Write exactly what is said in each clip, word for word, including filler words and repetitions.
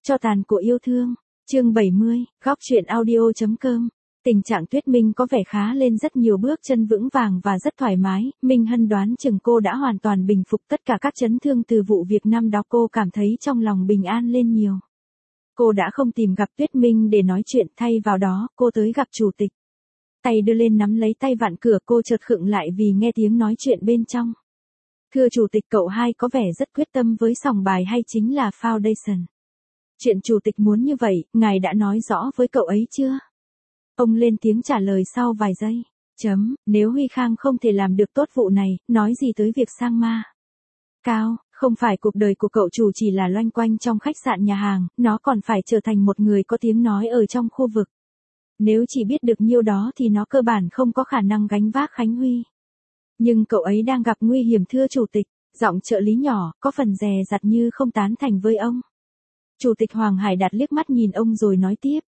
Cho tàn của yêu thương. Chương bảy mươi, góc truyện audio chấm com. Tình trạng Tuyết Minh có vẻ khá lên rất nhiều, bước chân vững vàng và rất thoải mái. Minh Hân đoán chừng cô đã hoàn toàn bình phục tất cả các chấn thương từ vụ việc năm đó, cô cảm thấy trong lòng bình an lên nhiều. Cô đã không tìm gặp Tuyết Minh để nói chuyện, thay vào đó, cô tới gặp chủ tịch. Tay đưa lên nắm lấy tay vặn cửa, cô chợt khựng lại vì nghe tiếng nói chuyện bên trong. Thưa chủ tịch, cậu hai có vẻ rất quyết tâm với sòng bài hay chính là Foundation. Chuyện chủ tịch muốn như vậy, ngài đã nói rõ với cậu ấy chưa? Ông lên tiếng trả lời sau vài giây. Chấm, nếu Huy Khang không thể làm được tốt vụ này, nói gì tới việc sang ma. Cao, không phải cuộc đời của cậu chủ chỉ là loanh quanh trong khách sạn nhà hàng, nó còn phải trở thành một người có tiếng nói ở trong khu vực. Nếu chỉ biết được nhiêu đó thì nó cơ bản không có khả năng gánh vác Khánh Huy. Nhưng cậu ấy đang gặp nguy hiểm thưa chủ tịch, giọng trợ lý nhỏ, có phần dè dặt như không tán thành với ông. Chủ tịch Hoàng Hải Đạt liếc mắt nhìn ông rồi nói tiếp.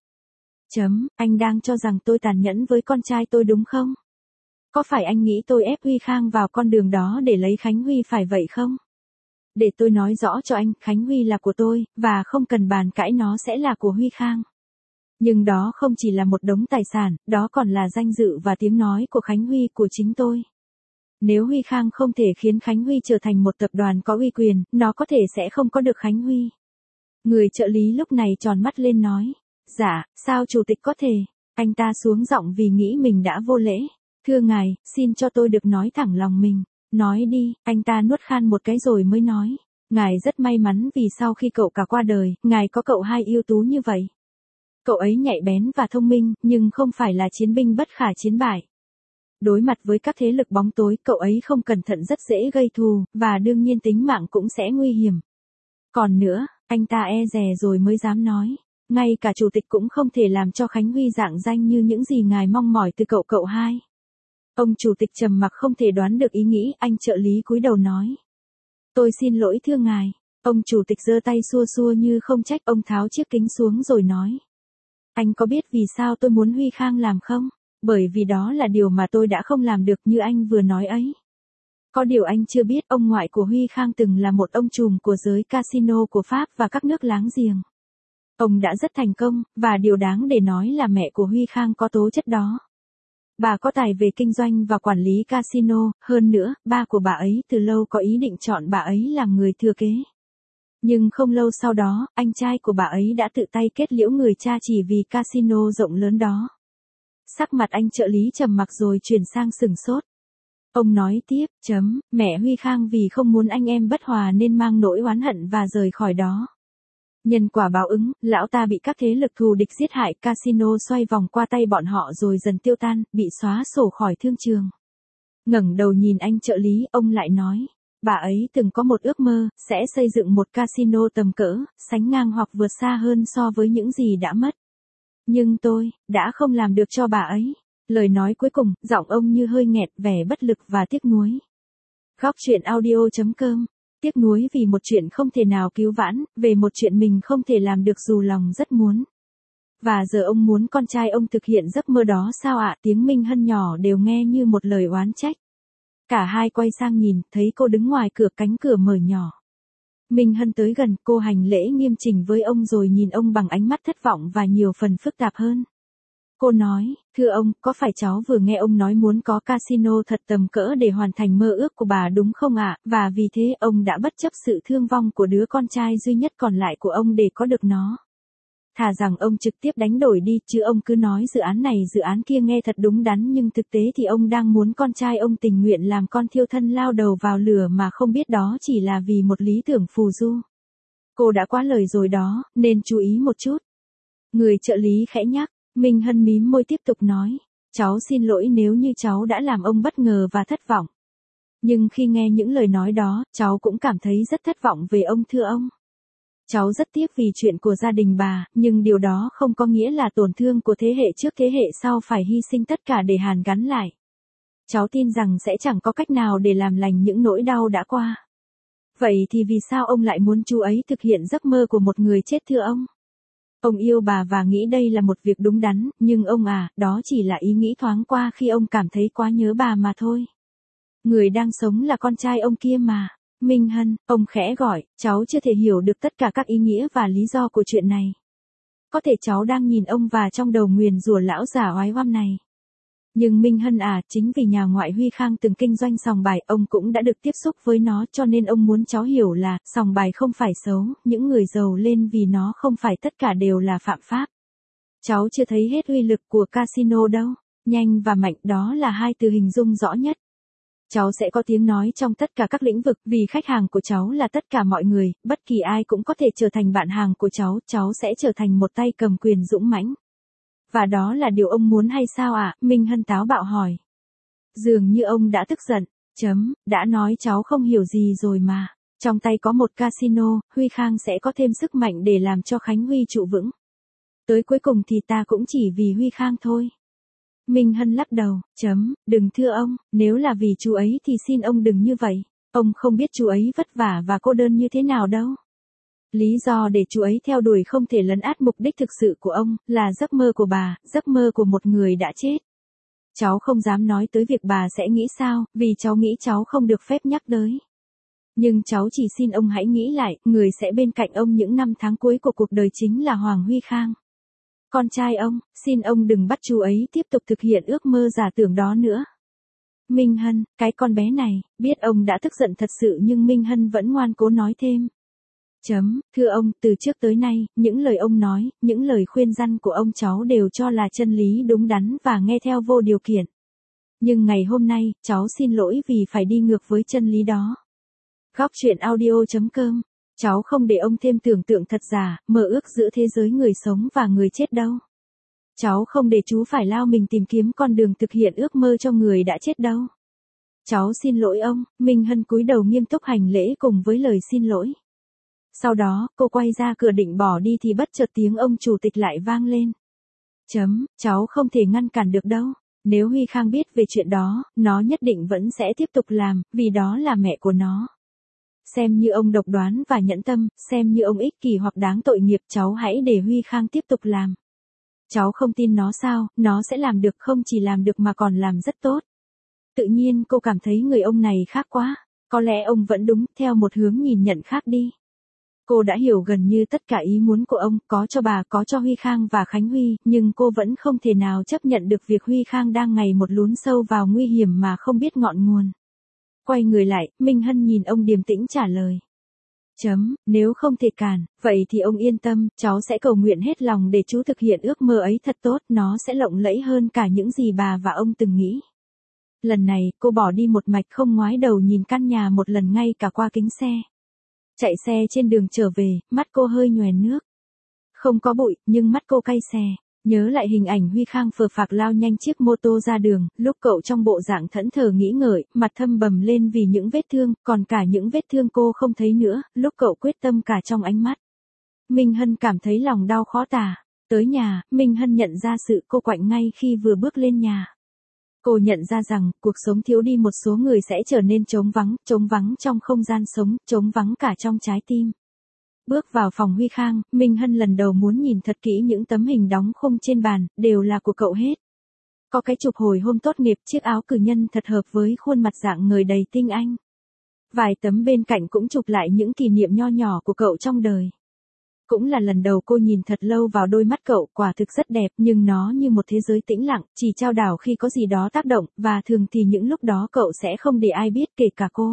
Chấm, anh đang cho rằng tôi tàn nhẫn với con trai tôi đúng không? Có phải anh nghĩ tôi ép Huy Khang vào con đường đó để lấy Khánh Huy phải vậy không? Để tôi nói rõ cho anh, Khánh Huy là của tôi, và không cần bàn cãi, nó sẽ là của Huy Khang. Nhưng đó không chỉ là một đống tài sản, đó còn là danh dự và tiếng nói của Khánh Huy, của chính tôi. Nếu Huy Khang không thể khiến Khánh Huy trở thành một tập đoàn có uy quyền, nó có thể sẽ không có được Khánh Huy. Người trợ lý lúc này tròn mắt lên nói. Dạ, sao chủ tịch có thể? Anh ta xuống giọng vì nghĩ mình đã vô lễ. Thưa ngài, xin cho tôi được nói thẳng lòng mình. Nói đi, anh ta nuốt khan một cái rồi mới nói. Ngài rất may mắn vì sau khi cậu cả qua đời, ngài có cậu hai ưu tú như vậy. Cậu ấy nhạy bén và thông minh, nhưng không phải là chiến binh bất khả chiến bại. Đối mặt với các thế lực bóng tối, cậu ấy không cẩn thận rất dễ gây thù, và đương nhiên tính mạng cũng sẽ nguy hiểm. Còn nữa, anh ta e dè rồi mới dám nói. Ngay cả chủ tịch cũng không thể làm cho Khánh Huy rạng danh như những gì ngài mong mỏi từ cậu cậu hai. Ông chủ tịch trầm mặc không thể đoán được ý nghĩ, anh trợ lý cúi đầu nói. Tôi xin lỗi thưa ngài. Ông chủ tịch giơ tay xua xua như không trách, ông tháo chiếc kính xuống rồi nói. Anh có biết vì sao tôi muốn Huy Khang làm không? Bởi vì đó là điều mà tôi đã không làm được như anh vừa nói ấy. Có điều anh chưa biết, ông ngoại của Huy Khang từng là một ông trùm của giới casino của Pháp và các nước láng giềng. Ông đã rất thành công, và điều đáng để nói là mẹ của Huy Khang có tố chất đó. Bà có tài về kinh doanh và quản lý casino, hơn nữa, ba của bà ấy từ lâu có ý định chọn bà ấy làm người thừa kế. Nhưng không lâu sau đó, anh trai của bà ấy đã tự tay kết liễu người cha chỉ vì casino rộng lớn đó. Sắc mặt anh trợ lý trầm mặc rồi chuyển sang sửng sốt. Ông nói tiếp, chấm, mẹ Huy Khang vì không muốn anh em bất hòa nên mang nỗi oán hận và rời khỏi đó. Nhân quả báo ứng, lão ta bị các thế lực thù địch giết hại, casino xoay vòng qua tay bọn họ rồi dần tiêu tan, bị xóa sổ khỏi thương trường. Ngẩng đầu nhìn anh trợ lý, ông lại nói, bà ấy từng có một ước mơ, sẽ xây dựng một casino tầm cỡ, sánh ngang hoặc vượt xa hơn so với những gì đã mất. Nhưng tôi, đã không làm được cho bà ấy. Lời nói cuối cùng, giọng ông như hơi nghẹt, vẻ bất lực và tiếc nuối. Góc truyện audio chấm com. Tiếc nuối vì một chuyện không thể nào cứu vãn, về một chuyện mình không thể làm được dù lòng rất muốn. Và giờ ông muốn con trai ông thực hiện giấc mơ đó sao ạ? Tiếng Minh Hân nhỏ đều nghe như một lời oán trách. Cả hai quay sang nhìn, thấy cô đứng ngoài cửa, cánh cửa mở nhỏ. Minh Hân tới gần, cô hành lễ nghiêm chỉnh với ông rồi nhìn ông bằng ánh mắt thất vọng và nhiều phần phức tạp hơn. Cô nói, thưa ông, có phải cháu vừa nghe ông nói muốn có casino thật tầm cỡ để hoàn thành mơ ước của bà đúng không ạ? Và vì thế ông đã bất chấp sự thương vong của đứa con trai duy nhất còn lại của ông để có được nó. Thà rằng ông trực tiếp đánh đổi đi, chứ ông cứ nói dự án này dự án kia nghe thật đúng đắn, nhưng thực tế thì ông đang muốn con trai ông tình nguyện làm con thiêu thân lao đầu vào lửa mà không biết đó chỉ là vì một lý tưởng phù du. Cô đã quá lời rồi đó, nên chú ý một chút. Người trợ lý khẽ nhắc. Minh Hân mím môi tiếp tục nói, cháu xin lỗi nếu như cháu đã làm ông bất ngờ và thất vọng. Nhưng khi nghe những lời nói đó, cháu cũng cảm thấy rất thất vọng về ông thưa ông. Cháu rất tiếc vì chuyện của gia đình bà, nhưng điều đó không có nghĩa là tổn thương của thế hệ trước thế hệ sau phải hy sinh tất cả để hàn gắn lại. Cháu tin rằng sẽ chẳng có cách nào để làm lành những nỗi đau đã qua. Vậy thì vì sao ông lại muốn chú ấy thực hiện giấc mơ của một người chết thưa ông? Ông yêu bà và nghĩ đây là một việc đúng đắn, nhưng ông à, đó chỉ là ý nghĩ thoáng qua khi ông cảm thấy quá nhớ bà mà thôi. Người đang sống là con trai ông kia mà. Minh Hân, ông khẽ gọi, cháu chưa thể hiểu được tất cả các ý nghĩa và lý do của chuyện này. Có thể cháu đang nhìn ông và trong đầu nguyền rủa lão già oái oăm này. Nhưng Minh Hân à, chính vì nhà ngoại Huy Khang từng kinh doanh sòng bài, ông cũng đã được tiếp xúc với nó, cho nên ông muốn cháu hiểu là, sòng bài không phải xấu, những người giàu lên vì nó không phải tất cả đều là phạm pháp. Cháu chưa thấy hết uy lực của casino đâu, nhanh và mạnh đó là hai từ hình dung rõ nhất. Cháu sẽ có tiếng nói trong tất cả các lĩnh vực, vì khách hàng của cháu là tất cả mọi người, bất kỳ ai cũng có thể trở thành bạn hàng của cháu, cháu sẽ trở thành một tay cầm quyền dũng mãnh. Và đó là điều ông muốn hay sao ạ? À? Minh Hân táo bạo hỏi. Dường như ông đã tức giận, chấm, đã nói cháu không hiểu gì rồi mà. Trong tay có một casino, Huy Khang sẽ có thêm sức mạnh để làm cho Khánh Huy trụ vững. Tới cuối cùng thì ta cũng chỉ vì Huy Khang thôi. Minh Hân lắc đầu, chấm, đừng thưa ông, nếu là vì chú ấy thì xin ông đừng như vậy. Ông không biết chú ấy vất vả và cô đơn như thế nào đâu. Lý do để chú ấy theo đuổi không thể lấn át mục đích thực sự của ông, là giấc mơ của bà, giấc mơ của một người đã chết. Cháu không dám nói tới việc bà sẽ nghĩ sao, vì cháu nghĩ cháu không được phép nhắc tới. Nhưng cháu chỉ xin ông hãy nghĩ lại, người sẽ bên cạnh ông những năm tháng cuối của cuộc đời chính là Hoàng Huy Khang. Con trai ông, xin ông đừng bắt chú ấy tiếp tục thực hiện ước mơ giả tưởng đó nữa. Minh Hân, cái con bé này, biết ông đã tức giận thật sự nhưng Minh Hân vẫn ngoan cố nói thêm. Chấm, thưa ông, từ trước tới nay, những lời ông nói, những lời khuyên răn của ông cháu đều cho là chân lý đúng đắn và nghe theo vô điều kiện. Nhưng ngày hôm nay, cháu xin lỗi vì phải đi ngược với chân lý đó. Góc truyện audio chấm com. Cháu không để ông thêm tưởng tượng thật giả, mơ ước giữa thế giới người sống và người chết đâu. Cháu không để chú phải lao mình tìm kiếm con đường thực hiện ước mơ cho người đã chết đâu. Cháu xin lỗi ông. Minh Hân cúi đầu nghiêm túc hành lễ cùng với lời xin lỗi. Sau đó, cô quay ra cửa định bỏ đi thì bất chợt tiếng ông chủ tịch lại vang lên. Chấm, cháu không thể ngăn cản được đâu. Nếu Huy Khang biết về chuyện đó, nó nhất định vẫn sẽ tiếp tục làm, vì đó là mẹ của nó. Xem như ông độc đoán và nhẫn tâm, xem như ông ích kỷ hoặc đáng tội nghiệp, cháu hãy để Huy Khang tiếp tục làm. Cháu không tin nó sao, nó sẽ làm được, không chỉ làm được mà còn làm rất tốt. Tự nhiên cô cảm thấy người ông này khác quá, có lẽ ông vẫn đúng, theo một hướng nhìn nhận khác đi. Cô đã hiểu gần như tất cả ý muốn của ông, có cho bà, có cho Huy Khang và Khánh Huy, nhưng cô vẫn không thể nào chấp nhận được việc Huy Khang đang ngày một lún sâu vào nguy hiểm mà không biết ngọn nguồn. Quay người lại, Minh Hân nhìn ông điềm tĩnh trả lời. Chấm, nếu không thể cản, vậy thì ông yên tâm, cháu sẽ cầu nguyện hết lòng để chú thực hiện ước mơ ấy thật tốt, nó sẽ lộng lẫy hơn cả những gì bà và ông từng nghĩ. Lần này, cô bỏ đi một mạch không ngoái đầu nhìn căn nhà một lần ngay cả qua kính xe. Chạy xe trên đường trở về, mắt cô hơi nhoẻn nước. Không có bụi, nhưng mắt cô cay xè. Nhớ lại hình ảnh Huy Khang phờ phạc lao nhanh chiếc mô tô ra đường, lúc cậu trong bộ dạng thẫn thờ nghĩ ngợi, mặt thâm bầm lên vì những vết thương, còn cả những vết thương cô không thấy nữa, lúc cậu quyết tâm cả trong ánh mắt. Minh Hân cảm thấy lòng đau khó tả. Tới nhà, Minh Hân nhận ra sự cô quạnh ngay khi vừa bước lên nhà. Cô nhận ra rằng, cuộc sống thiếu đi một số người sẽ trở nên trống vắng, trống vắng trong không gian sống, trống vắng cả trong trái tim. Bước vào phòng Huy Khang, Minh Hân lần đầu muốn nhìn thật kỹ những tấm hình đóng khung trên bàn, đều là của cậu hết. Có cái chụp hồi hôm tốt nghiệp, chiếc áo cử nhân thật hợp với khuôn mặt dạng người đầy tinh anh. Vài tấm bên cạnh cũng chụp lại những kỷ niệm nho nhỏ của cậu trong đời. Cũng là lần đầu cô nhìn thật lâu vào đôi mắt cậu, quả thực rất đẹp, nhưng nó như một thế giới tĩnh lặng, chỉ trao đảo khi có gì đó tác động, và thường thì những lúc đó cậu sẽ không để ai biết kể cả cô.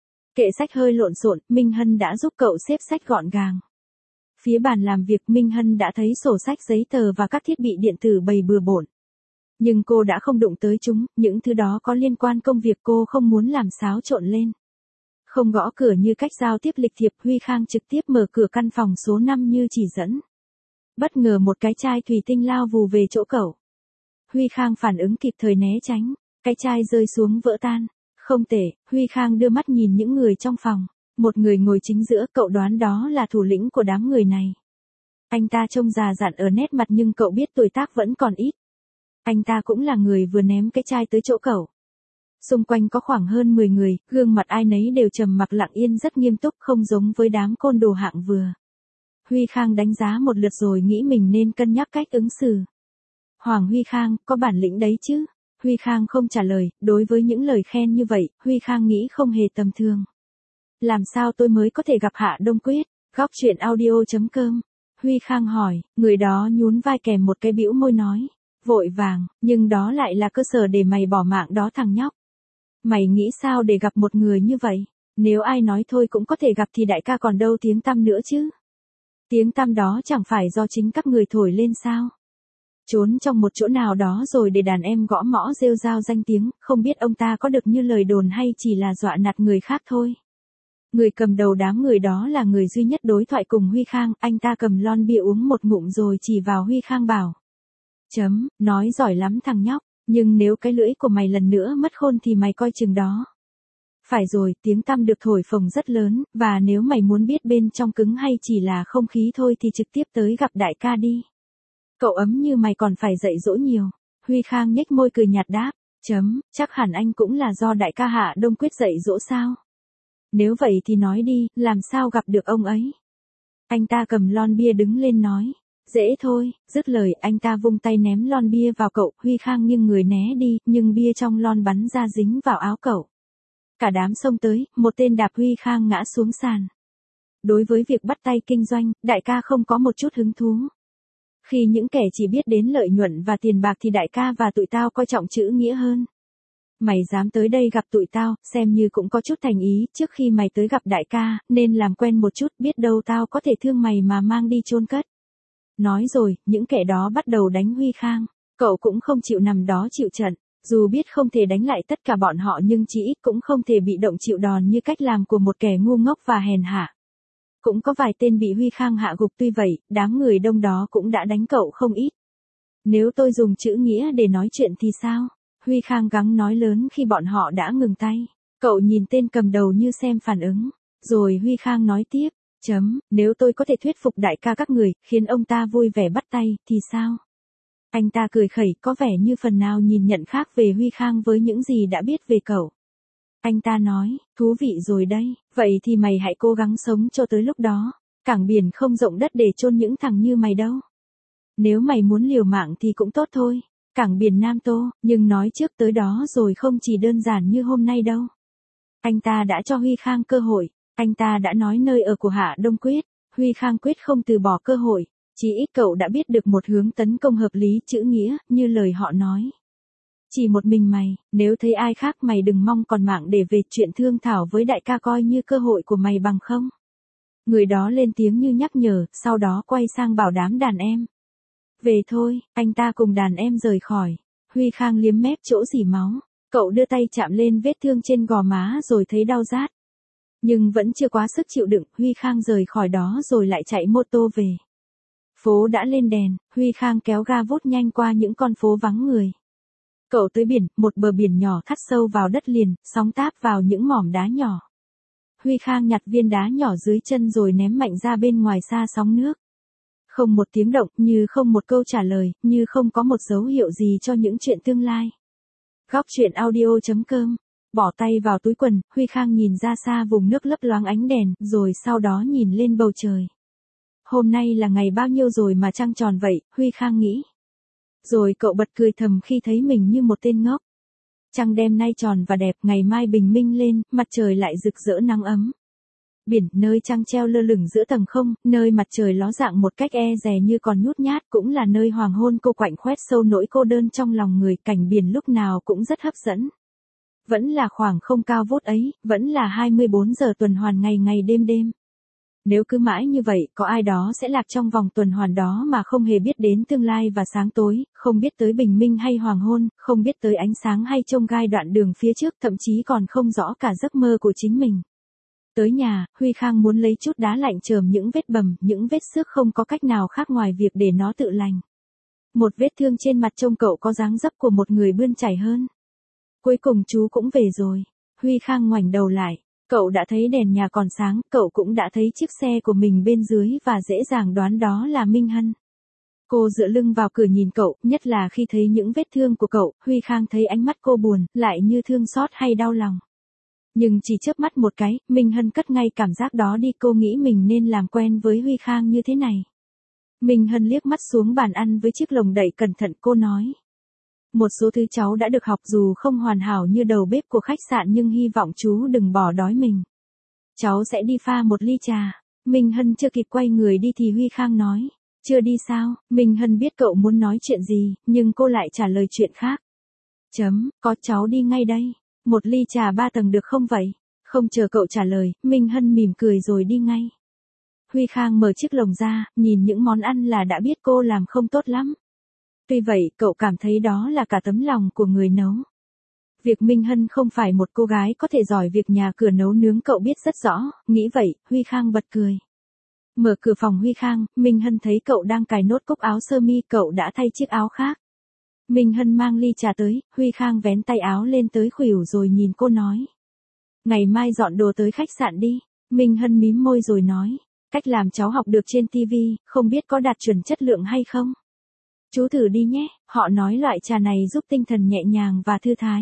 Kệ sách hơi lộn xộn, Minh Hân đã giúp cậu xếp sách gọn gàng. Phía bàn làm việc, Minh Hân đã thấy sổ sách, giấy tờ và các thiết bị điện tử bày bừa bộn. Nhưng cô đã không đụng tới chúng, những thứ đó có liên quan công việc cô không muốn làm xáo trộn lên. Không gõ cửa như cách giao tiếp lịch thiệp, Huy Khang trực tiếp mở cửa căn phòng số năm như chỉ dẫn. Bất ngờ một cái chai thủy tinh lao vù về chỗ cậu. Huy Khang phản ứng kịp thời né tránh, cái chai rơi xuống vỡ tan. Không tệ, Huy Khang đưa mắt nhìn những người trong phòng. Một người ngồi chính giữa, cậu đoán đó là thủ lĩnh của đám người này. Anh ta trông già dặn ở nét mặt nhưng cậu biết tuổi tác vẫn còn ít. Anh ta cũng là người vừa ném cái chai tới chỗ cậu. Xung quanh có khoảng hơn mười người, gương mặt ai nấy đều trầm mặc lặng yên rất nghiêm túc, không giống với đám côn đồ hạng vừa. Huy Khang đánh giá một lượt rồi nghĩ mình nên cân nhắc cách ứng xử. Hoàng Huy Khang, có bản lĩnh đấy chứ? Huy Khang không trả lời, đối với những lời khen như vậy, Huy Khang nghĩ không hề tầm thường. Làm sao tôi mới có thể gặp Hạ Đông Quyết? Góc chuyện audio.com. Huy Khang hỏi, người đó nhún vai kèm một cái bĩu môi nói. Vội vàng, nhưng đó lại là cơ sở để mày bỏ mạng đó thằng nhóc. Mày nghĩ sao để gặp một người như vậy? Nếu ai nói thôi cũng có thể gặp thì đại ca còn đâu tiếng tăm nữa chứ. Tiếng tăm đó chẳng phải do chính các người thổi lên sao? Trốn trong một chỗ nào đó rồi để đàn em gõ mõ rêu rao danh tiếng, không biết ông ta có được như lời đồn hay chỉ là dọa nạt người khác thôi. Người cầm đầu đám người đó là người duy nhất đối thoại cùng Huy Khang, anh ta cầm lon bia uống một ngụm rồi chỉ vào Huy Khang bảo. Chấm, nói giỏi lắm thằng nhóc, nhưng nếu cái lưỡi của mày lần nữa mất khôn thì mày coi chừng đó. Phải rồi, tiếng tăm được thổi phồng rất lớn, và nếu mày muốn biết bên trong cứng hay chỉ là không khí thôi thì trực tiếp tới gặp đại ca đi. Cậu ấm như mày còn phải dạy dỗ nhiều. Huy Khang nhếch môi cười nhạt đáp, chấm, chắc hẳn anh cũng là do đại ca Hạ Đông Quyết dạy dỗ sao. Nếu vậy thì nói đi, làm sao gặp được ông ấy? Anh ta cầm lon bia đứng lên nói. Dễ thôi, dứt lời anh ta vung tay ném lon bia vào cậu, Huy Khang nghiêng người né đi, nhưng bia trong lon bắn ra dính vào áo cậu. Cả đám xông tới, một tên đạp Huy Khang ngã xuống sàn. Đối với việc bắt tay kinh doanh, đại ca không có một chút hứng thú. Khi những kẻ chỉ biết đến lợi nhuận và tiền bạc thì đại ca và tụi tao coi trọng chữ nghĩa hơn. Mày dám tới đây gặp tụi tao, xem như cũng có chút thành ý, trước khi mày tới gặp đại ca, nên làm quen một chút, biết đâu tao có thể thương mày mà mang đi chôn cất. Nói rồi, những kẻ đó bắt đầu đánh Huy Khang, cậu cũng không chịu nằm đó chịu trận, dù biết không thể đánh lại tất cả bọn họ nhưng chỉ ít cũng không thể bị động chịu đòn như cách làm của một kẻ ngu ngốc và hèn hạ. Cũng có vài tên bị Huy Khang hạ gục, tuy vậy, đám người đông đó cũng đã đánh cậu không ít. Nếu tôi dùng chữ nghĩa để nói chuyện thì sao? Huy Khang gắng nói lớn khi bọn họ đã ngừng tay. Cậu nhìn tên cầm đầu như xem phản ứng. Rồi Huy Khang nói tiếp, chấm, nếu tôi có thể thuyết phục đại ca các người, khiến ông ta vui vẻ bắt tay, thì sao? Anh ta cười khẩy, có vẻ như phần nào nhìn nhận khác về Huy Khang với những gì đã biết về cậu. Anh ta nói, thú vị rồi đây, vậy thì mày hãy cố gắng sống cho tới lúc đó. Cảng biển không rộng đất để chôn những thằng như mày đâu. Nếu mày muốn liều mạng thì cũng tốt thôi. Cảng biển Nam Tô, nhưng nói trước tới đó rồi không chỉ đơn giản như hôm nay đâu. Anh ta đã cho Huy Khang cơ hội, anh ta đã nói nơi ở của Hạ Đông Quyết, Huy Khang quyết không từ bỏ cơ hội, chỉ ít cậu đã biết được một hướng tấn công hợp lý chữ nghĩa, như lời họ nói. Chỉ một mình mày, nếu thấy ai khác mày đừng mong còn mạng để về, chuyện thương thảo với đại ca coi như cơ hội của mày bằng không. Người đó lên tiếng như nhắc nhở, sau đó quay sang bảo đám đàn em. Về thôi, anh ta cùng đàn em rời khỏi. Huy Khang liếm mép chỗ rỉ máu. Cậu đưa tay chạm lên vết thương trên gò má rồi thấy đau rát. Nhưng vẫn chưa quá sức chịu đựng, Huy Khang rời khỏi đó rồi lại chạy mô tô về. Phố đã lên đèn, Huy Khang kéo ga vút nhanh qua những con phố vắng người. Cậu tới biển, một bờ biển nhỏ thắt sâu vào đất liền, sóng táp vào những mỏm đá nhỏ. Huy Khang nhặt viên đá nhỏ dưới chân rồi ném mạnh ra bên ngoài xa sóng nước. Không một tiếng động, như không một câu trả lời, như không có một dấu hiệu gì cho những chuyện tương lai. Góc chuyện audio.com. Bỏ tay vào túi quần, Huy Khang nhìn ra xa vùng nước lấp loáng ánh đèn, rồi sau đó nhìn lên bầu trời. Hôm nay là ngày bao nhiêu rồi mà trăng tròn vậy, Huy Khang nghĩ. Rồi cậu bật cười thầm khi thấy mình như một tên ngốc. Trăng đêm nay tròn và đẹp, ngày mai bình minh lên, mặt trời lại rực rỡ nắng ấm. Biển, nơi trăng treo lơ lửng giữa tầng không, nơi mặt trời ló dạng một cách e dè như còn nhút nhát, cũng là nơi hoàng hôn cô quạnh khoét sâu nỗi cô đơn trong lòng người, cảnh biển lúc nào cũng rất hấp dẫn. Vẫn là khoảng không cao vút ấy, vẫn là hai mươi bốn giờ tuần hoàn ngày ngày đêm đêm. Nếu cứ mãi như vậy, có ai đó sẽ lạc trong vòng tuần hoàn đó mà không hề biết đến tương lai và sáng tối, không biết tới bình minh hay hoàng hôn, không biết tới ánh sáng hay trông gai đoạn đường phía trước, thậm chí còn không rõ cả giấc mơ của chính mình. Tới nhà, Huy Khang muốn lấy chút đá lạnh chườm những vết bầm, những vết xước không có cách nào khác ngoài việc để nó tự lành. Một vết thương trên mặt trông cậu có dáng dấp của một người bươn chảy hơn. Cuối cùng chú cũng về rồi. Huy Khang ngoảnh đầu lại. Cậu đã thấy đèn nhà còn sáng, cậu cũng đã thấy chiếc xe của mình bên dưới và dễ dàng đoán đó là Minh Hân. Cô dựa lưng vào cửa nhìn cậu, nhất là khi thấy những vết thương của cậu, Huy Khang thấy ánh mắt cô buồn, lại như thương xót hay đau lòng. Nhưng chỉ chớp mắt một cái, Minh Hân cất ngay cảm giác đó đi, cô nghĩ mình nên làm quen với Huy Khang như thế này. Minh Hân liếc mắt xuống bàn ăn với chiếc lồng đậy cẩn thận, cô nói. Một số thứ cháu đã được học dù không hoàn hảo như đầu bếp của khách sạn nhưng hy vọng chú đừng bỏ đói mình. cháu sẽ đi pha một ly trà. Minh Hân chưa kịp quay người đi thì Huy Khang nói, chưa đi sao? Minh Hân biết cậu muốn nói chuyện gì, nhưng cô lại trả lời chuyện khác. Chấm, có cháu đi ngay đây. Một ly trà ba tầng được không vậy? Không chờ cậu trả lời, Minh Hân mỉm cười rồi đi ngay. Huy Khang mở chiếc lồng ra, nhìn những món ăn là đã biết cô làm không tốt lắm. Tuy vậy, cậu cảm thấy đó là cả tấm lòng của người nấu. Việc Minh Hân không phải một cô gái có thể giỏi việc nhà cửa nấu nướng cậu biết rất rõ, nghĩ vậy, Huy Khang bật cười. Mở cửa phòng Huy Khang, Minh Hân thấy cậu đang cài nốt cúc áo sơ mi, cậu đã thay chiếc áo khác. Minh Hân mang ly trà tới, Huy Khang vén tay áo lên tới khuỷu rồi nhìn cô nói. Ngày mai dọn đồ tới khách sạn đi. Minh Hân mím môi rồi nói, cách làm cháu học được trên ti vi, không biết có đạt chuẩn chất lượng hay không. Chú thử đi nhé, họ nói loại trà này giúp tinh thần nhẹ nhàng và thư thái.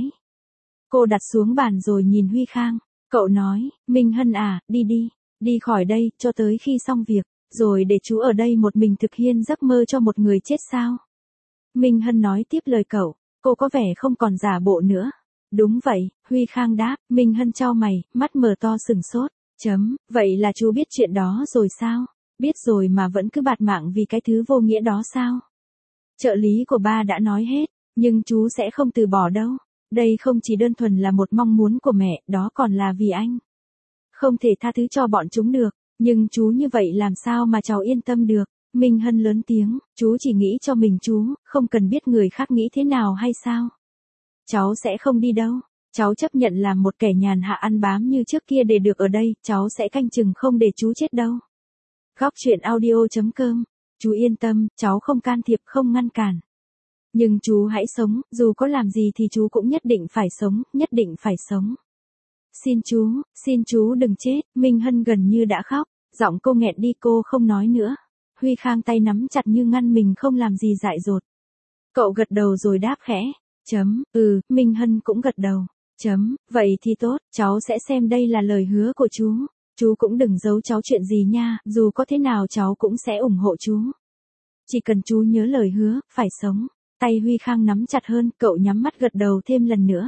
Cô đặt xuống bàn rồi nhìn Huy Khang, cậu nói, Minh Hân à, đi đi, đi khỏi đây, cho tới khi xong việc, rồi để chú ở đây một mình thực hiện giấc mơ cho một người chết sao. Minh Hân nói tiếp lời cậu, cô có vẻ không còn giả bộ nữa. Đúng vậy, Huy Khang đáp, Minh Hân chau mày, mắt mở to sừng sốt, chấm, vậy là chú biết chuyện đó rồi sao? Biết rồi mà vẫn cứ bạt mạng vì cái thứ vô nghĩa đó sao? Trợ lý của ba đã nói hết, nhưng chú sẽ không từ bỏ đâu. Đây không chỉ đơn thuần là một mong muốn của mẹ, đó còn là vì anh. Không thể tha thứ cho bọn chúng được, nhưng chú như vậy làm sao mà cháu yên tâm được. Minh Hân lớn tiếng, chú chỉ nghĩ cho mình chú, không cần biết người khác nghĩ thế nào hay sao. Cháu sẽ không đi đâu, cháu chấp nhận làm một kẻ nhàn hạ ăn bám như trước kia để được ở đây, cháu sẽ canh chừng không để chú chết đâu. Góc truyện audio chấm com, chú yên tâm, cháu không can thiệp không ngăn cản. Nhưng chú hãy sống, dù có làm gì thì chú cũng nhất định phải sống, nhất định phải sống. Xin chú, xin chú đừng chết, Minh Hân gần như đã khóc, giọng cô nghẹn đi cô không nói nữa. Huy Khang tay nắm chặt như ngăn mình không làm gì dại dột. Cậu gật đầu rồi đáp khẽ, chấm, ừ, Minh Hân cũng gật đầu, chấm, vậy thì tốt, cháu sẽ xem đây là lời hứa của chú. Chú cũng đừng giấu cháu chuyện gì nha, dù có thế nào cháu cũng sẽ ủng hộ chú. Chỉ cần chú nhớ lời hứa, phải sống. Tay Huy Khang nắm chặt hơn, cậu nhắm mắt gật đầu thêm lần nữa.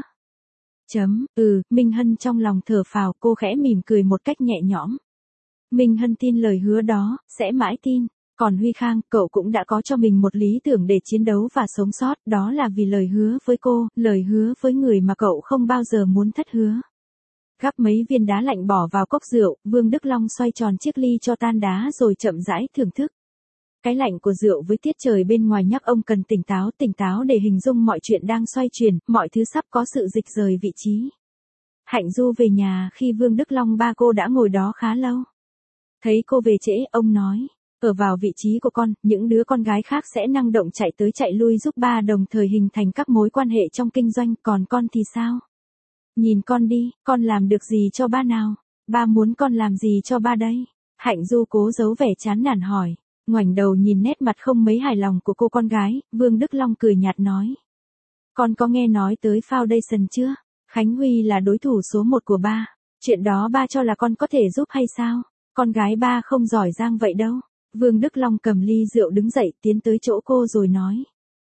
Chấm, ừ, Minh Hân trong lòng thở phào, cô khẽ mỉm cười một cách nhẹ nhõm. Minh Hân tin lời hứa đó, sẽ mãi tin. Còn Huy Khang, cậu cũng đã có cho mình một lý tưởng để chiến đấu và sống sót, đó là vì lời hứa với cô, lời hứa với người mà cậu không bao giờ muốn thất hứa. Gắp mấy viên đá lạnh bỏ vào cốc rượu, Vương Đức Long xoay tròn chiếc ly cho tan đá rồi chậm rãi thưởng thức. Cái lạnh của rượu với tiết trời bên ngoài nhắc ông cần tỉnh táo, tỉnh táo để hình dung mọi chuyện đang xoay chuyển, mọi thứ sắp có sự dịch rời vị trí. Hạnh Du về nhà khi Vương Đức Long ba cô đã ngồi đó khá lâu. Thấy cô về trễ, ông nói, ở vào vị trí của con, những đứa con gái khác sẽ năng động chạy tới chạy lui giúp ba đồng thời hình thành các mối quan hệ trong kinh doanh, còn con thì sao? Nhìn con đi, con làm được gì cho ba nào? Ba muốn con làm gì cho ba đây? Hạnh Du cố giấu vẻ chán nản hỏi. Ngoảnh đầu nhìn nét mặt không mấy hài lòng của cô con gái, Vương Đức Long cười nhạt nói. Con có nghe nói tới Foundation chưa? Khánh Huy là đối thủ số một của ba. Chuyện đó ba cho là con có thể giúp hay sao? Con gái ba không giỏi giang vậy đâu. Vương Đức Long cầm ly rượu đứng dậy tiến tới chỗ cô rồi nói.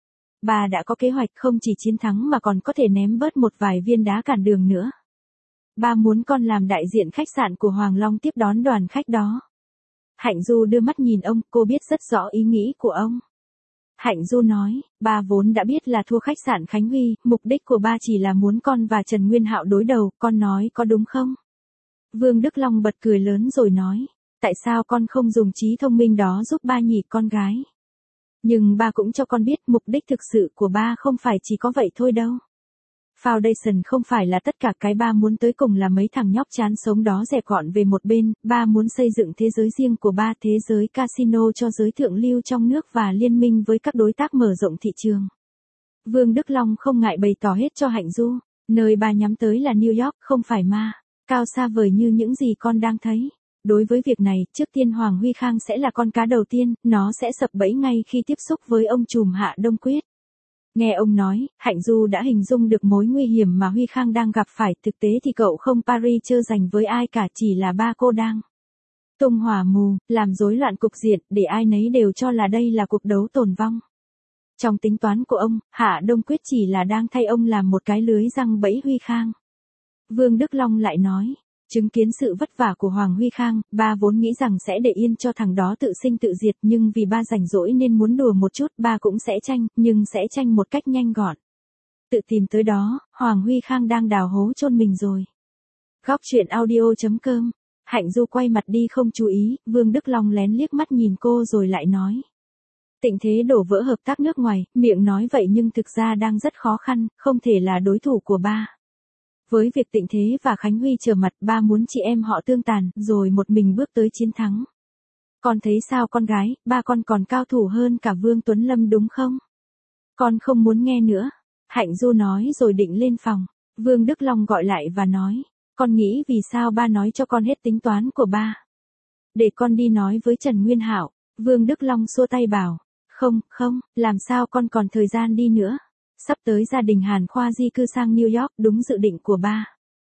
Ba đã có kế hoạch không chỉ chiến thắng mà còn có thể ném bớt một vài viên đá cản đường nữa. Ba muốn con làm đại diện khách sạn của Hoàng Long tiếp đón đoàn khách đó. Hạnh Du đưa mắt nhìn ông, cô biết rất rõ ý nghĩ của ông. Hạnh Du nói, ba vốn đã biết là thua khách sạn Khánh Huy, mục đích của ba chỉ là muốn con và Trần Nguyên Hạo đối đầu, con nói có đúng không? Vương Đức Long bật cười lớn rồi nói, tại sao con không dùng trí thông minh đó giúp ba nhỉ con gái? Nhưng ba cũng cho con biết mục đích thực sự của ba không phải chỉ có vậy thôi đâu. Foundation không phải là tất cả, cái ba muốn tới cùng là mấy thằng nhóc chán sống đó dẹp gọn về một bên, ba muốn xây dựng thế giới riêng của ba, thế giới casino cho giới thượng lưu trong nước và liên minh với các đối tác mở rộng thị trường. Vương Đức Long không ngại bày tỏ hết cho Hạnh Du, nơi ba nhắm tới là New York, không phải ma, cao xa vời như những gì con đang thấy. Đối với việc này, trước tiên Hoàng Huy Khang sẽ là con cá đầu tiên, nó sẽ sập bẫy ngay khi tiếp xúc với ông trùm Hạ Đông Quyết. Nghe ông nói, Hạnh Du đã hình dung được mối nguy hiểm mà Huy Khang đang gặp phải, thực tế thì cậu không pari trơ giành với ai cả, chỉ là ba cô đang tung hỏa mù, làm rối loạn cục diện, để ai nấy đều cho là đây là cuộc đấu tồn vong. Trong tính toán của ông, Hạ Đông Quyết chỉ là đang thay ông làm một cái lưới răng bẫy Huy Khang. Vương Đức Long lại nói, Chứng kiến sự vất vả của Hoàng Huy Khang, ba vốn nghĩ rằng sẽ để yên cho thằng đó tự sinh tự diệt, nhưng vì ba rảnh rỗi nên muốn đùa một chút, ba cũng sẽ tranh, nhưng sẽ tranh một cách nhanh gọn. Tự tìm tới đó, Hoàng Huy Khang đang đào hố chôn mình rồi. Góc truyện audio chấm com. Hạnh Du quay mặt đi không chú ý, Vương Đức Long lén liếc mắt nhìn cô rồi lại nói. Tình thế đổ vỡ hợp tác nước ngoài, miệng nói vậy nhưng thực ra đang rất khó khăn, không thể là đối thủ của ba. Với việc Tịnh Thế và Khánh Huy trở mặt, ba muốn chị em họ tương tàn, rồi một mình bước tới chiến thắng. Con thấy sao con gái, ba con còn cao thủ hơn cả Vương Tuấn Lâm đúng không? Con không muốn nghe nữa. Hạnh Du nói rồi định lên phòng. Vương Đức Long gọi lại và nói. Con nghĩ vì sao ba nói cho con hết tính toán của ba? Để con đi nói với Trần Nguyên Hạo. Vương Đức Long xua tay bảo. Không, không, làm sao con còn thời gian đi nữa? Sắp tới gia đình Hàn Khoa di cư sang New York, đúng dự định của ba.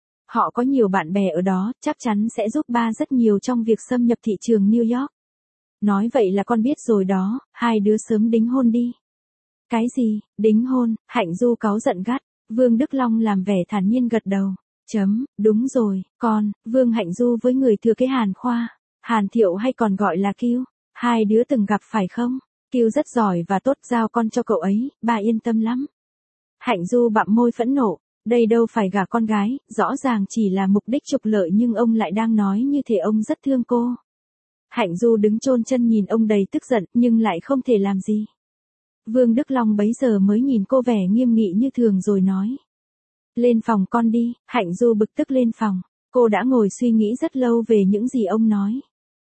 Họ có nhiều bạn bè ở đó, chắc chắn sẽ giúp ba rất nhiều trong việc xâm nhập thị trường New York. Nói vậy là con biết rồi đó, hai đứa sớm đính hôn đi. Cái gì, đính hôn? Hạnh Du cáu giận gắt. Vương Đức Long làm vẻ thản nhiên gật đầu. Chấm, đúng rồi, con, Vương Hạnh Du với người thừa kế Hàn Khoa. Hàn Thiệu hay còn gọi là Kiêu. Hai đứa từng gặp phải không? Kiêu rất giỏi và tốt, giao con cho cậu ấy, ba yên tâm lắm. Hạnh Du bặm môi phẫn nộ. Đây đâu phải gả con gái, rõ ràng chỉ là mục đích trục lợi nhưng ông lại đang nói như thể ông rất thương cô. Hạnh Du đứng chôn chân nhìn ông đầy tức giận nhưng lại không thể làm gì. Vương Đức Long bấy giờ mới nhìn cô vẻ nghiêm nghị như thường rồi nói. Lên phòng con đi. Hạnh Du bực tức lên phòng. Cô đã ngồi suy nghĩ rất lâu về những gì ông nói.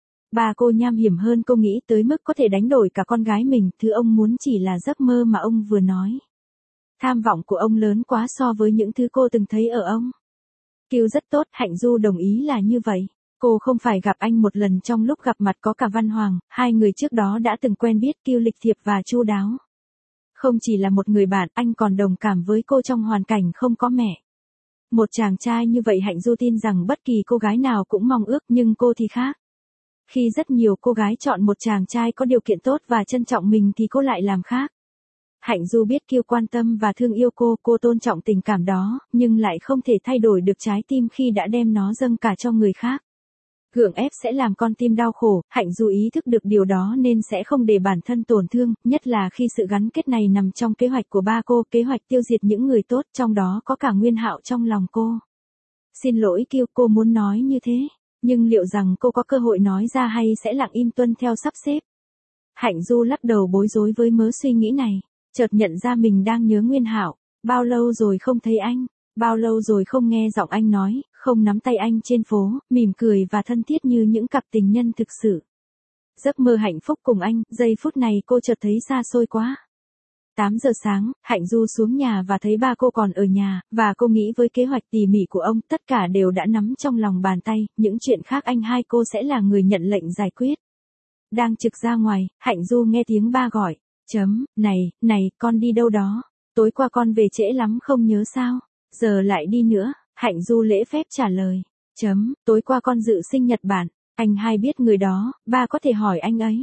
Ba cô nham hiểm hơn cô nghĩ tới mức có thể đánh đổi cả con gái mình, thứ ông muốn chỉ là giấc mơ mà ông vừa nói. Tham vọng của ông lớn quá so với những thứ cô từng thấy ở ông. Kiều rất tốt, Hạnh Du đồng ý là như vậy. Cô không phải gặp anh một lần, trong lúc gặp mặt có cả Văn Hoàng, hai người trước đó đã từng quen biết. Kiều lịch thiệp và chu đáo. Không chỉ là một người bạn, anh còn đồng cảm với cô trong hoàn cảnh không có mẹ. Một chàng trai như vậy Hạnh Du tin rằng bất kỳ cô gái nào cũng mong ước, nhưng cô thì khác. Khi rất nhiều cô gái chọn một chàng trai có điều kiện tốt và trân trọng mình thì cô lại làm khác. Hạnh Du biết Kiều quan tâm và thương yêu cô, cô tôn trọng tình cảm đó, nhưng lại không thể thay đổi được trái tim khi đã đem nó dâng cả cho người khác. Gượng ép sẽ làm con tim đau khổ, Hạnh Du ý thức được điều đó nên sẽ không để bản thân tổn thương, nhất là khi sự gắn kết này nằm trong kế hoạch của ba cô, kế hoạch tiêu diệt những người tốt, trong đó có cả Nguyên Hạo trong lòng cô. Xin lỗi Kiều, cô muốn nói như thế, nhưng liệu rằng cô có cơ hội nói ra hay sẽ lặng im tuân theo sắp xếp? Hạnh Du lắc đầu bối rối với mớ suy nghĩ này, chợt nhận ra mình đang nhớ Nguyên Hạo. Bao lâu rồi không thấy anh, bao lâu rồi không nghe giọng anh nói, không nắm tay anh trên phố, mỉm cười và thân thiết như những cặp tình nhân thực sự. Giấc mơ hạnh phúc cùng anh, giây phút này cô chợt thấy xa xôi quá. tám giờ sáng, Hạnh Du xuống nhà và thấy ba cô còn ở nhà, và cô nghĩ với kế hoạch tỉ mỉ của ông, tất cả đều đã nắm trong lòng bàn tay, những chuyện khác anh hai cô sẽ là người nhận lệnh giải quyết. Đang trực ra ngoài, Hạnh Du nghe tiếng ba gọi. Chấm, này, này, con đi đâu đó? Tối qua con về trễ lắm không nhớ sao? Giờ lại đi nữa. Hạnh Du lễ phép trả lời. Chấm, tối qua con dự sinh nhật bạn. Anh hai biết người đó, ba có thể hỏi anh ấy.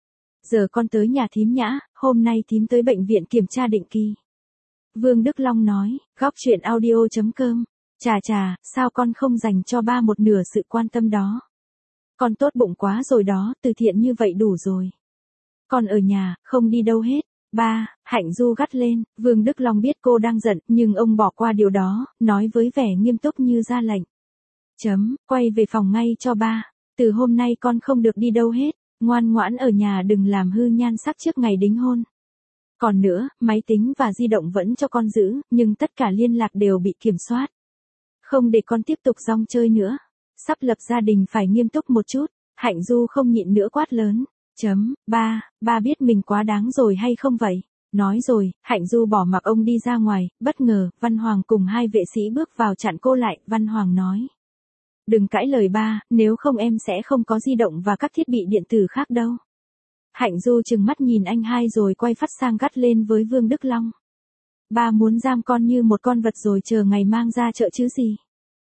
Giờ con tới nhà thím Nhã, hôm nay thím tới bệnh viện kiểm tra định kỳ. Vương Đức Long nói, góc truyện audio chấm com. Chà chà, sao con không dành cho ba một nửa sự quan tâm đó? Con tốt bụng quá rồi đó, từ thiện như vậy đủ rồi. Con ở nhà, không đi đâu hết. Ba, Hạnh Du gắt lên. Vương Đức Long biết cô đang giận, nhưng ông bỏ qua điều đó, nói với vẻ nghiêm túc như ra lệnh. Chấm, quay về phòng ngay cho ba. Từ hôm nay con không được đi đâu hết. Ngoan ngoãn ở nhà, đừng làm hư nhan sắc trước ngày đính hôn. Còn nữa, máy tính và di động vẫn cho con giữ, nhưng tất cả liên lạc đều bị kiểm soát. Không để con tiếp tục rong chơi nữa. Sắp lập gia đình phải nghiêm túc một chút. Hạnh Du không nhịn nữa quát lớn. Chấm, ba, ba biết mình quá đáng rồi hay không vậy? Nói rồi, Hạnh Du bỏ mặc ông đi ra ngoài, bất ngờ, Văn Hoàng cùng hai vệ sĩ bước vào chặn cô lại, Văn Hoàng nói. Đừng cãi lời ba, nếu không em sẽ không có di động và các thiết bị điện tử khác đâu. Hạnh Du trừng mắt nhìn anh hai rồi quay phát sang gắt lên với Vương Đức Long. Ba muốn giam con như một con vật rồi chờ ngày mang ra chợ chứ gì?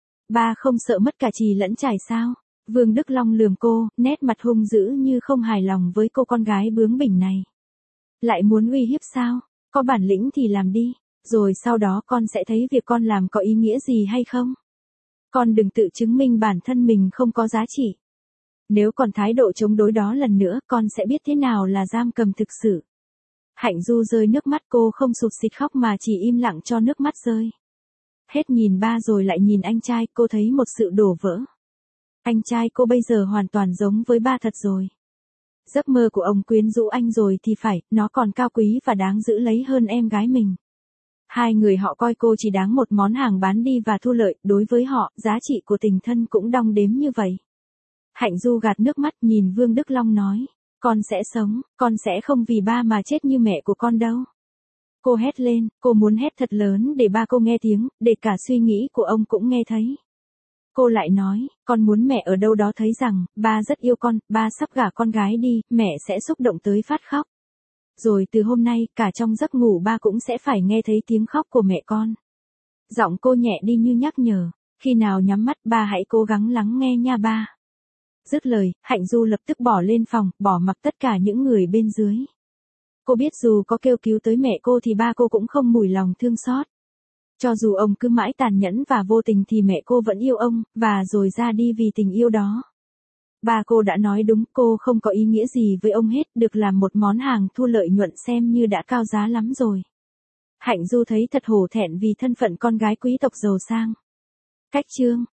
Ba không sợ mất cả chì lẫn chải sao? Vương Đức Long lườm cô, nét mặt hung dữ như không hài lòng với cô con gái bướng bỉnh này. Lại muốn uy hiếp sao? Có bản lĩnh thì làm đi, rồi sau đó con sẽ thấy việc con làm có ý nghĩa gì hay không? Con đừng tự chứng minh bản thân mình không có giá trị. Nếu còn thái độ chống đối đó lần nữa, con sẽ biết thế nào là giam cầm thực sự. Hạnh Du rơi nước mắt, cô không sụt sịt khóc mà chỉ im lặng cho nước mắt rơi. Hết nhìn ba rồi lại nhìn anh trai, cô thấy một sự đổ vỡ. Anh trai cô bây giờ hoàn toàn giống với ba thật rồi. Giấc mơ của ông quyến rũ anh rồi thì phải, nó còn cao quý và đáng giữ lấy hơn em gái mình. Hai người họ coi cô chỉ đáng một món hàng bán đi và thu lợi, đối với họ, giá trị của tình thân cũng đong đếm như vậy. Hạnh Du gạt nước mắt nhìn Vương Đức Long nói, con sẽ sống, con sẽ không vì ba mà chết như mẹ của con đâu. Cô hét lên, cô muốn hét thật lớn để ba cô nghe tiếng, để cả suy nghĩ của ông cũng nghe thấy. Cô lại nói, con muốn mẹ ở đâu đó thấy rằng, ba rất yêu con, ba sắp gả con gái đi, mẹ sẽ xúc động tới phát khóc. Rồi từ hôm nay, cả trong giấc ngủ ba cũng sẽ phải nghe thấy tiếng khóc của mẹ con. Giọng cô nhẹ đi như nhắc nhở, khi nào nhắm mắt ba hãy cố gắng lắng nghe nha ba. Dứt lời, Hạnh Du lập tức bỏ lên phòng, bỏ mặc tất cả những người bên dưới. Cô biết dù có kêu cứu tới mẹ cô thì ba cô cũng không mủi lòng thương xót. Cho dù ông cứ mãi tàn nhẫn và vô tình thì mẹ cô vẫn yêu ông, và rồi ra đi vì tình yêu đó. Ba cô đã nói đúng, cô không có ý nghĩa gì với ông hết, được làm một món hàng thu lợi nhuận xem như đã cao giá lắm rồi. Hạnh Du thấy thật hổ thẹn vì thân phận con gái quý tộc giàu sang. Cách chương